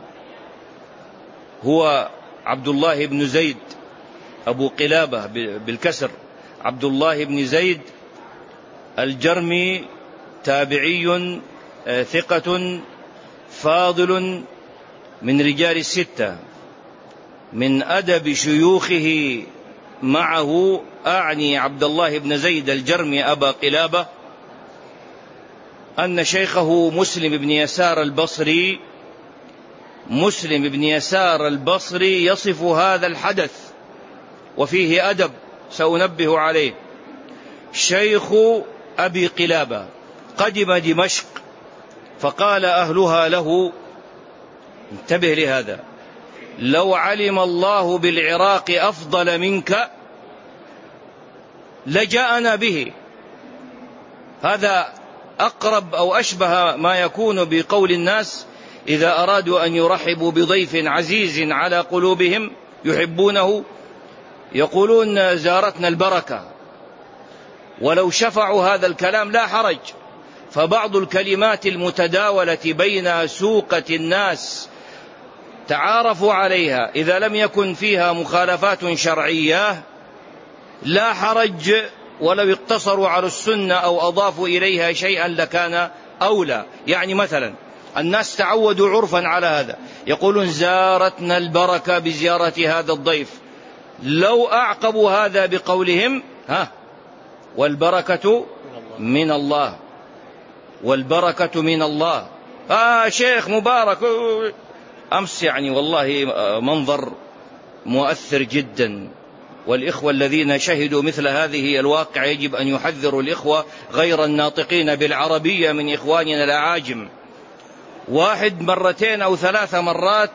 هو عبد الله بن زيد، أبو قلابة بالكسر، عبد الله بن زيد الجرمي، تابعي ثقة فاضل من رجال الستة. من أدب شيوخه معه، أعني عبد الله بن زيد الجرمي أبا قلابة، أن شيخه مسلم بن يسار البصري يصف هذا الحدث وفيه أدب سأنبه عليه. شيخ أبي قلابة قدم دمشق فقال أهلها له، انتبه لهذا: لو علم الله بالعراق أفضل منك لجاءنا به. هذا أقرب أو أشبه ما يكون بقول الناس إذا أرادوا أن يرحبوا بضيف عزيز على قلوبهم يحبونه، يقولون: زارتنا البركة. ولو شفعوا هذا الكلام لا حرج، فبعض الكلمات المتداولة بين سوقة الناس تعارفوا عليها إذا لم يكن فيها مخالفات شرعية لا حرج، ولو اقتصروا على السنة أو أضافوا إليها شيئا لكان أولى. يعني مثلا الناس تعودوا عرفا على هذا، يقولون: زارتنا البركة بزيارة هذا الضيف. لو أعقبوا هذا بقولهم: والبركة من الله، والبركة من الله، شيخ مبارك. أمس يعني والله منظر مؤثر جدا، والإخوة الذين شهدوا مثل هذه الواقع يجب أن يحذروا الإخوة غير الناطقين بالعربية من إخواننا الأعاجم. واحد 2 أو 3 مرات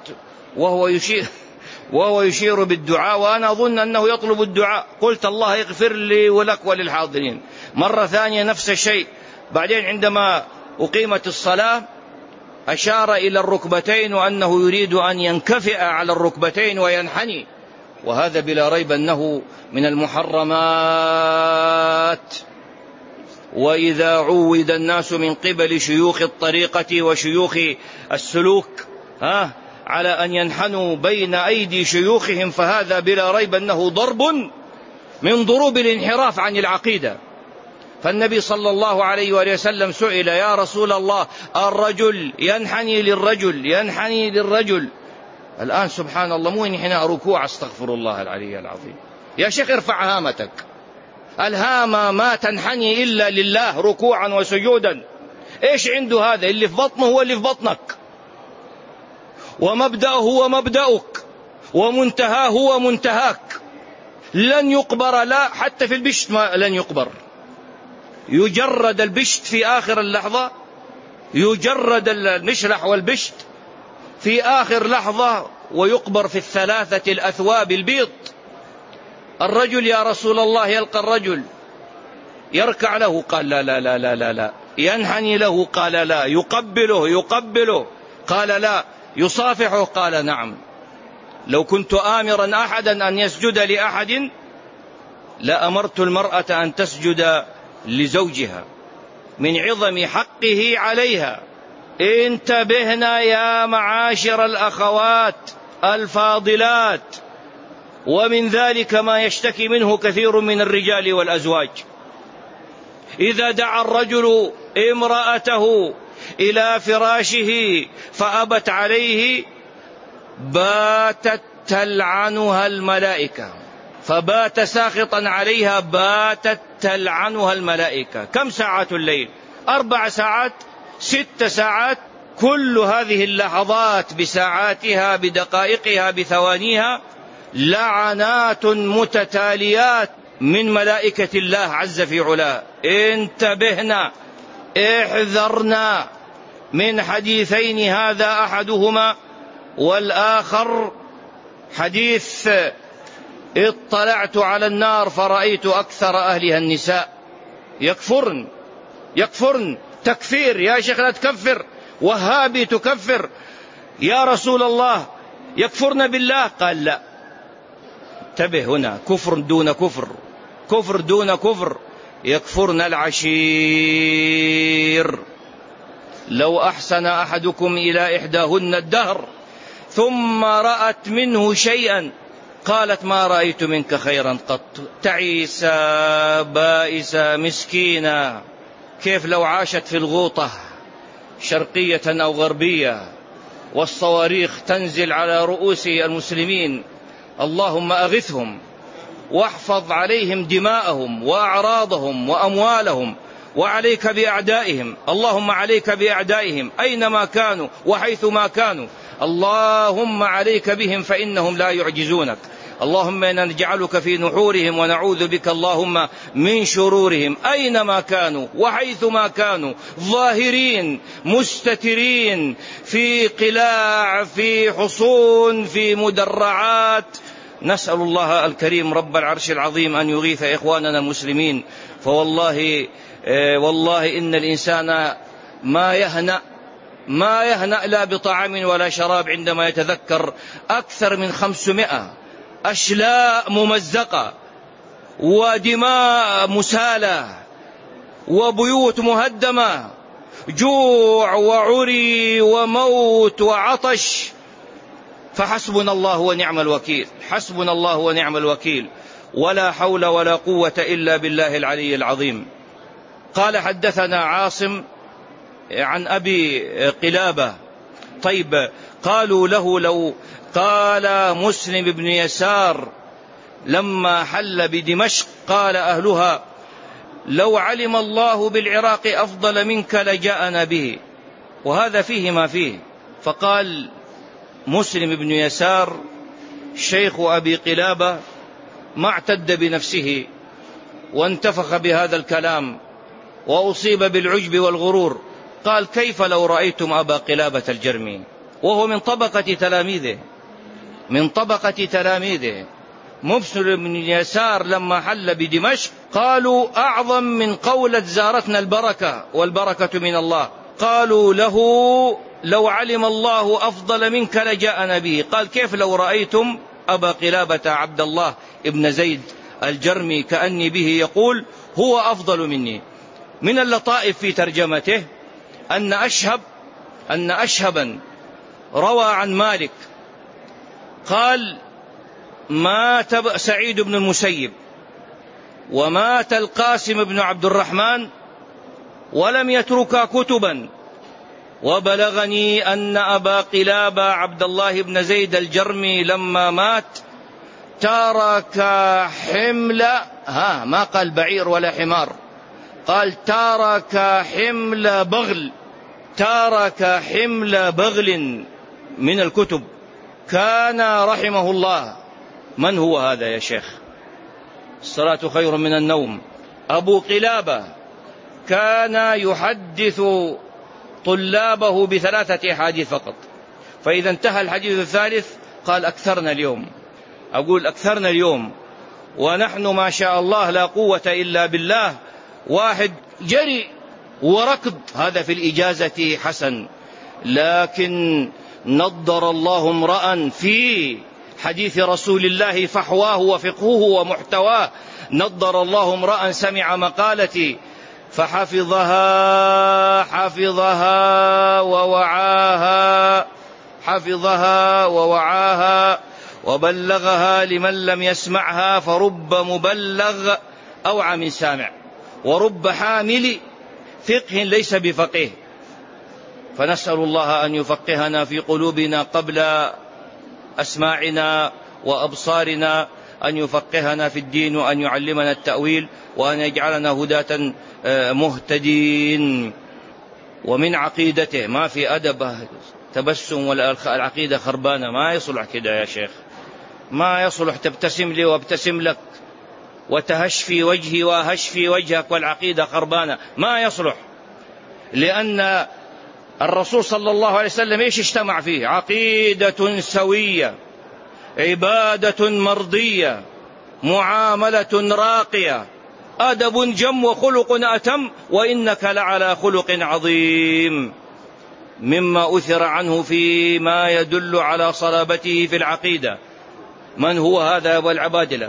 وهو يشير بالدعاء، وأنا أظن أنه يطلب الدعاء. قلت الله يغفر لي ولك وللحاضرين. مرة ثانية نفس الشيء. بعدين عندما أقيمت الصلاة أشار إلى الركبتين وأنه يريد أن ينكفئ على الركبتين وينحني، وهذا بلا ريب أنه من المحرمات. وإذا عود الناس من قبل شيوخ الطريقة وشيوخ السلوك على أن ينحنوا بين أيدي شيوخهم، فهذا بلا ريب أنه ضرب من ضروب الانحراف عن العقيدة. فالنبي صلى الله عليه وسلم سئل: يا رسول الله، الرجل ينحني للرجل. الآن سبحان الله مو ينحنى ركوع، استغفر الله العلي العظيم. يا شيخ ارفع هامتك، الهامة ما تنحني إلا لله ركوعا وسجودا. إيش عنده هذا؟ اللي في بطنه هو اللي في بطنك، ومبدأه هو مبدأك، ومنتهاه هو منتهاك. لن يقبر، لا حتى في البشت لن يقبر. يجرد البشت في آخر اللحظة، يجرد المشلح والبشت في آخر لحظة، ويقبر في 3 الأثواب البيض. الرجل يا رسول الله يلقى الرجل يركع له، قال لا لا لا لا لا لا. ينحني له، قال لا. يقبله، قال لا. يصافحه، قال نعم. لو كنت آمرا أحدا أن يسجد لأحد لأمرت المرأة أن تسجد لزوجها من عظم حقه عليها. انتبهنا يا معاشر الأخوات الفاضلات. ومن ذلك ما يشتكي منه كثير من الرجال والأزواج. إذا دعا الرجل امرأته إلى فراشه فأبت عليه باتت تلعنها الملائكة، فبات ساخطا عليها باتت تلعنها الملائكة. كم ساعات الليل؟ 4 ساعات، 6 ساعات. كل هذه اللحظات بساعاتها بدقائقها بثوانيها لعنات متتاليات من ملائكة الله عز في علاه. انتبهنا، احذرنا من حديثين، هذا أحدهما، والآخر حديث اطلعت على النار فرأيت أكثر أهلها النساء. يكفرن تكفير. يا شيخ لا تكفر، وهابي تكفر. يا رسول الله يكفرن بالله، قال لا. انتبه هنا، كفر دون كفر، كفر دون كفر. يكفرن العشير. لو أحسن أحدكم إلى إحداهن الدهر ثم رأت منه شيئا قالت ما رأيت منك خيرا قط، تعيسى بائسة مسكينة. كيف لو عاشت في الغوطة شرقية أو غربية والصواريخ تنزل على رؤوس المسلمين؟ اللهم أغثهم واحفظ عليهم دماءهم وأعراضهم وأموالهم، وعليك بأعدائهم. اللهم عليك بأعدائهم أينما كانوا وحيثما كانوا. اللهم عليك بهم فإنهم لا يعجزونك. اللهم إنا نجعلك في نحورهم ونعوذ بك اللهم من شرورهم أينما كانوا وحيثما كانوا، ظاهرين مستترين، في قلاع، في حصون، في مدرعات. نسأل الله الكريم رب العرش العظيم أن يغيث إخواننا المسلمين. فوالله إن الإنسان ما يهنأ لا بطعام ولا شراب عندما يتذكر أكثر من 500 أشلاء ممزقة ودماء مسالة وبيوت مهدمة، جوع وعري وموت وعطش. فحسبنا الله ونعم الوكيل، حسبنا الله ونعم الوكيل، ولا حول ولا قوة إلا بالله العلي العظيم. قال حدثنا عاصم عن أبي قلابة. طيب، قالوا له لو قال مسلم بن يسار لما حل بدمشق قال أهلها لو علم الله بالعراق أفضل منك لجاءنا به. وهذا فيه ما فيه. فقال مسلم بن يسار شيخ أبي قلابة ما اعتد بنفسه وانتفخ بهذا الكلام وأصيب بالعجب والغرور. قال كيف لو رأيتم أبا قلابة الجرمي، وهو من طبقة تلاميذه. مسلم بن يسار لما حل بدمشق قالوا أعظم من قولة زارتنا البركة والبركة من الله. قالوا له لو علم الله أفضل منك لجاءنا به. قال كيف لو رأيتم أبا قلابة عبد الله ابن زيد الجرمي كأني به يقول هو أفضل مني. من اللطائف في ترجمته أن أشهبا روى عن مالك قال مات سعيد بن المسيب ومات القاسم بن عبد الرحمن ولم يتركا كتبا، وبلغني أن أبا قلابة عبد الله بن زيد الجرمي لما مات ترك حمل، ما قال بعير ولا حمار، قال ترك حمل بغل من الكتب. كان رحمه الله. من هو هذا يا شيخ؟ الصلاة خير من النوم. أبو قلابة كان يحدث طلابه ب3 أحاديث فقط، فإذا انتهى الحديث الثالث قال أكثرنا اليوم. أقول أكثرنا اليوم ونحن ما شاء الله لا قوة إلا بالله، واحد جري وركض، هذا في الإجازة حسن، لكن نضر الله امرأ في حديث رسول الله فحواه وفقهه ومحتواه. نضر الله امرأ سمع مقالتي فحفظها ووعاها وبلغها لمن لم يسمعها، فرب مبلغ أوعى من سامع، ورب حامل فقه ليس بفقيه. فنسأل الله أن يفقهنا في قلوبنا قبل أسماعنا وأبصارنا، أن يفقهنا في الدين، وأن يعلمنا التأويل، وأن يجعلنا هداة مهتدين. ومن عقيدته ما في أدب تبسم، ولا العقيدة خربانة، ما يصلح كده يا شيخ، ما يصلح تبتسم لي وابتسم لك وتهش في وجهي وهش في وجهك والعقيدة خربانة، ما يصلح. لأن الرسول صلى الله عليه وسلم إيش اجتمع فيه؟ عقيدة سوية، عبادة مرضية، معاملة راقية، أدب جم وخلق أتم، وإنك لعلى خلق عظيم. مما أثر عنه فيما يدل على صلابته في العقيدة. من هو هذا أبو العبادلة؟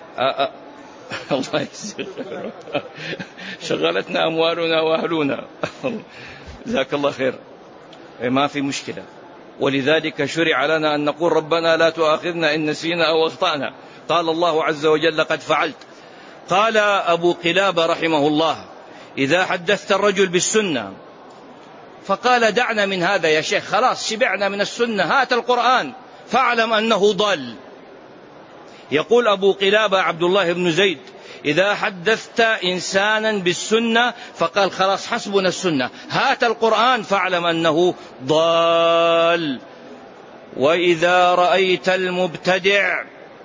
الله يسر، شغلتنا أموالنا وأهلنا. جزاك الله خير، ما في مشكلة. ولذلك شرع لنا أن نقول ربنا لا تؤاخذنا إن نسينا أو أخطأنا. قال الله عز وجل قد فعلت. قال أبو قلابة رحمه الله إذا حدثت الرجل بالسنة، فقال دعنا من هذا يا شيخ، خلاص شبعنا من السنة، هات القرآن فاعلم أنه ضل. يقول أبو قلابة عبد الله بن زيد إذا حدثت إنسانا بالسنة فقال خلاص حسبنا السنة، هات القرآن فاعلم أنه ضال. وإذا رأيت المبتدع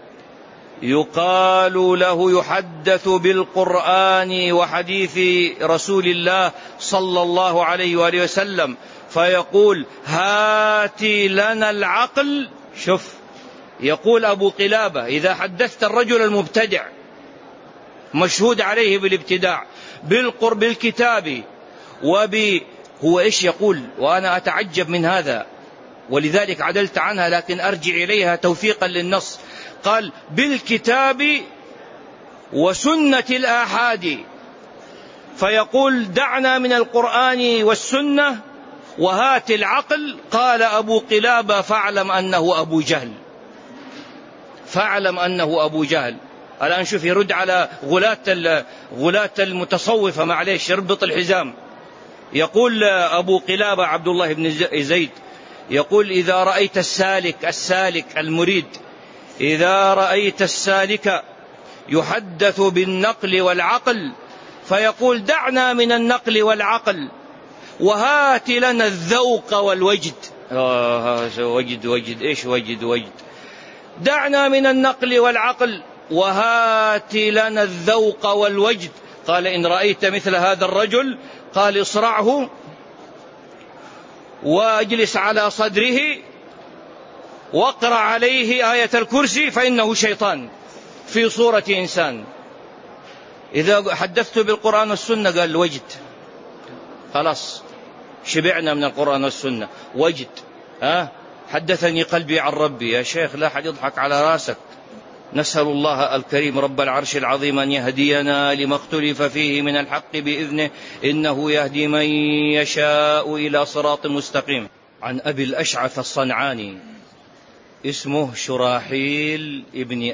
يقال له يحدث بالقرآن وحديث رسول الله صلى الله عليه وآله وسلم فيقول هات لنا العقل. شوف، يقول أبو قلابة إذا حدثت الرجل المبتدع مشهود عليه بالابتداع بالكتاب هو إيش يقول؟ وأنا أتعجب من هذا، ولذلك عدلت عنها لكن أرجع إليها توثيقا للنص. قال بالكتاب وسنة الآحاد، فيقول دعنا من القرآن والسنة وهات العقل. قال أبو قلابة فاعلم أنه أبو جهل، فاعلم أنه أبو جهل. الآن شوف يرد على غلاة المتصوفة، معليش يربط الحزام. يقول أبو قلابة عبد الله بن زيد يقول إذا رأيت السالك المريد، إذا رأيت السالك يحدث بالنقل والعقل فيقول دعنا من النقل والعقل، وهات لنا الذوق والوجد. وجد إيش وجد؟ دعنا من النقل والعقل، وهات لنا الذوق والوجد. قال إن رأيت مثل هذا الرجل، قال اصرعه واجلس على صدره واقرأ عليه آية الكرسي فإنه شيطان في صورة إنسان. إذا حدثت بالقرآن والسنة قال الوجد، خلاص شبعنا من القرآن والسنة. وجد حدثني قلبي عن ربي. يا شيخ لا حد يضحك على راسك. نسأل الله الكريم رب العرش العظيم أن يهدينا لما اختلف فيه من الحق بإذنه، إنه يهدي من يشاء إلى صراط مستقيم. عن أبي الأشعث الصنعاني اسمه شراحيل ابن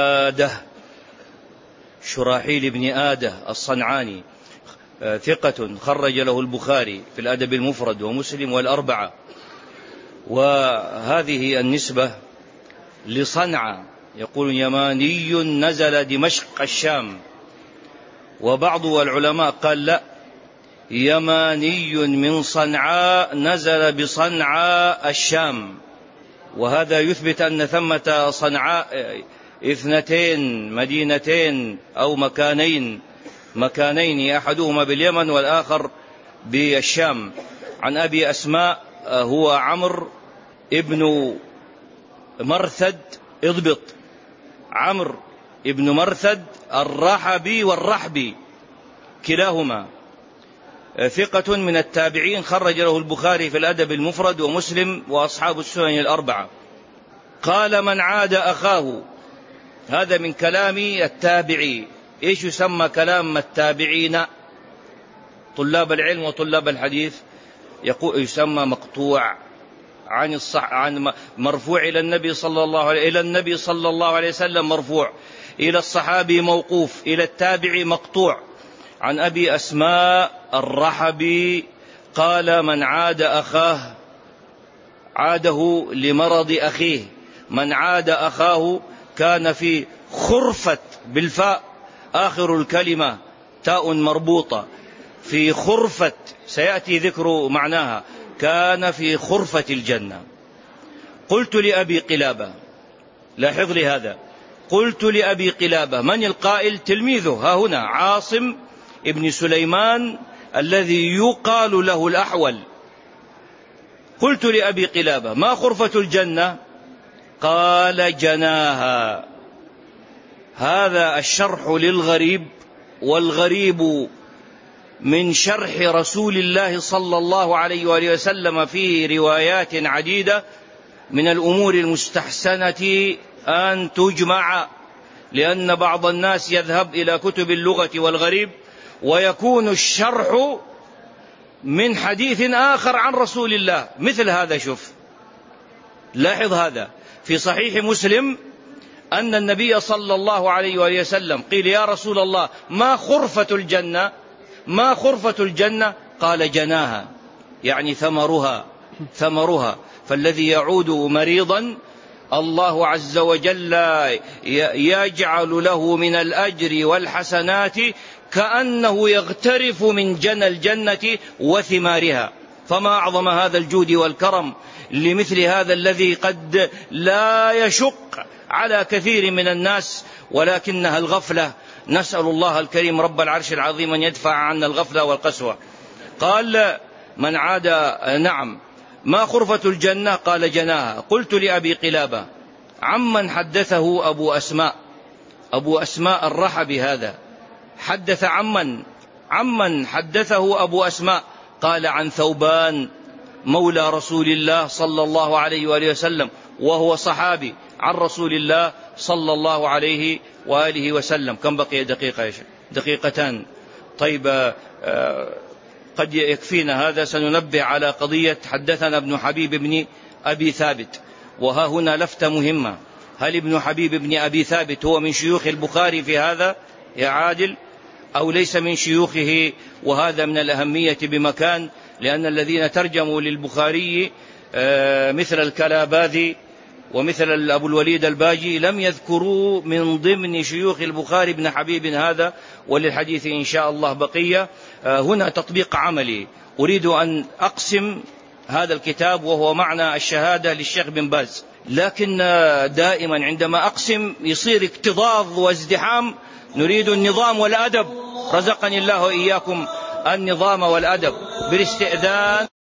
آده الصنعاني، ثقة خرج له البخاري في الأدب المفرد ومسلم والأربعة. وهذه النسبة لصنعاء، يقول يماني نزل دمشق الشام، وبعض العلماء قال لا، يماني من صنعاء نزل بصنعاء الشام. وهذا يثبت أن ثمة صنعاء 2 مدينتين أو مكانين أحدهما باليمن والآخر بالشام. عن أبي أسماء هو عمرو ابن مرثد، اضبط، عمرو ابن مرثد الرحبي والرحبي كلاهما، ثقة من التابعين خرج له البخاري في الأدب المفرد ومسلم وأصحاب السنن الأربعة. قال من عاد أخاه، هذا من كلام التابعي. إيش يسمى كلام التابعين؟ طلاب العلم وطلاب الحديث يقول يسمى مقطوع عن مرفوع إلى النبي صلى الله عليه وسلم مرفوع، إلى الصحابي موقوف، إلى التابعي مقطوع. عن أبي أسماء الرحبي قال من عاد أخاه عاده لمرض أخيه. من عاد أخاه كان في خرفة بالفاء آخر الكلمة تاء مربوطة، في خرفة، سيأتي ذكر معناها، كان في خرفة الجنة. قلت لأبي قلابة، لاحظ لي هذا، قلت لأبي قلابة، من القائل؟ تلميذه ها هنا عاصم ابن سليمان الذي يقال له الأحول. قلت لأبي قلابة ما خرفة الجنة؟ قال جناها. هذا الشرح للغريب، والغريب من شرح رسول الله صلى الله عليه وآله وسلم في روايات عديدة من الأمور المستحسنة أن تجمع، لأن بعض الناس يذهب إلى كتب اللغة والغريب ويكون الشرح من حديث آخر عن رسول الله مثل هذا. شوف لاحظ هذا في صحيح مسلم أن النبي صلى الله عليه وآله وسلم قيل يا رسول الله ما خرفة الجنة؟ ما خرفة الجنة؟ قال جناها، يعني ثمرها. فالذي يعود مريضا الله عز وجل يجعل له من الأجر والحسنات كأنه يغترف من جنى الجنة وثمارها. فما أعظم هذا الجود والكرم لمثل هذا الذي قد لا يشق على كثير من الناس، ولكنها الغفلة. نسأل الله الكريم رب العرش العظيم أن يدفع عنا الغفلة والقسوة. قال من عاد، نعم، ما خرفة الجنة؟ قال جناها. قلت لأبي قلابة عمن حدثه أبو أسماء الرحبي هذا حدث عمن حدثه أبو أسماء؟ قال عن ثوبان مولى رسول الله صلى الله عليه وآله وسلم، وهو صحابي عن رسول الله صلى الله عليه وآله وسلم. كم بقي دقيقة يا شيخ؟ 2 دقيقة. طيب قد يكفينا هذا. سننبه على قضية حدثنا ابن حبيب بن أبي ثابت، وها هنا لفتة مهمة. هل ابن حبيب بن أبي ثابت هو من شيوخ البخاري في هذا يا عادل أو ليس من شيوخه؟ وهذا من الأهمية بمكان، لأن الذين ترجموا للبخاري مثل الكلاباذي ومثل أبو الوليد الباجي لم يذكروا من ضمن شيوخ البخاري ابن حبيب هذا، وللحديث إن شاء الله بقية. هنا تطبيق عملي، أريد أن أقسم هذا الكتاب وهو معنى الشهادة للشيخ بن باز، لكن دائما عندما أقسم يصير اكتظاظ وازدحام. نريد النظام والأدب، رزقني الله وإياكم النظام والأدب. بالاستئذان.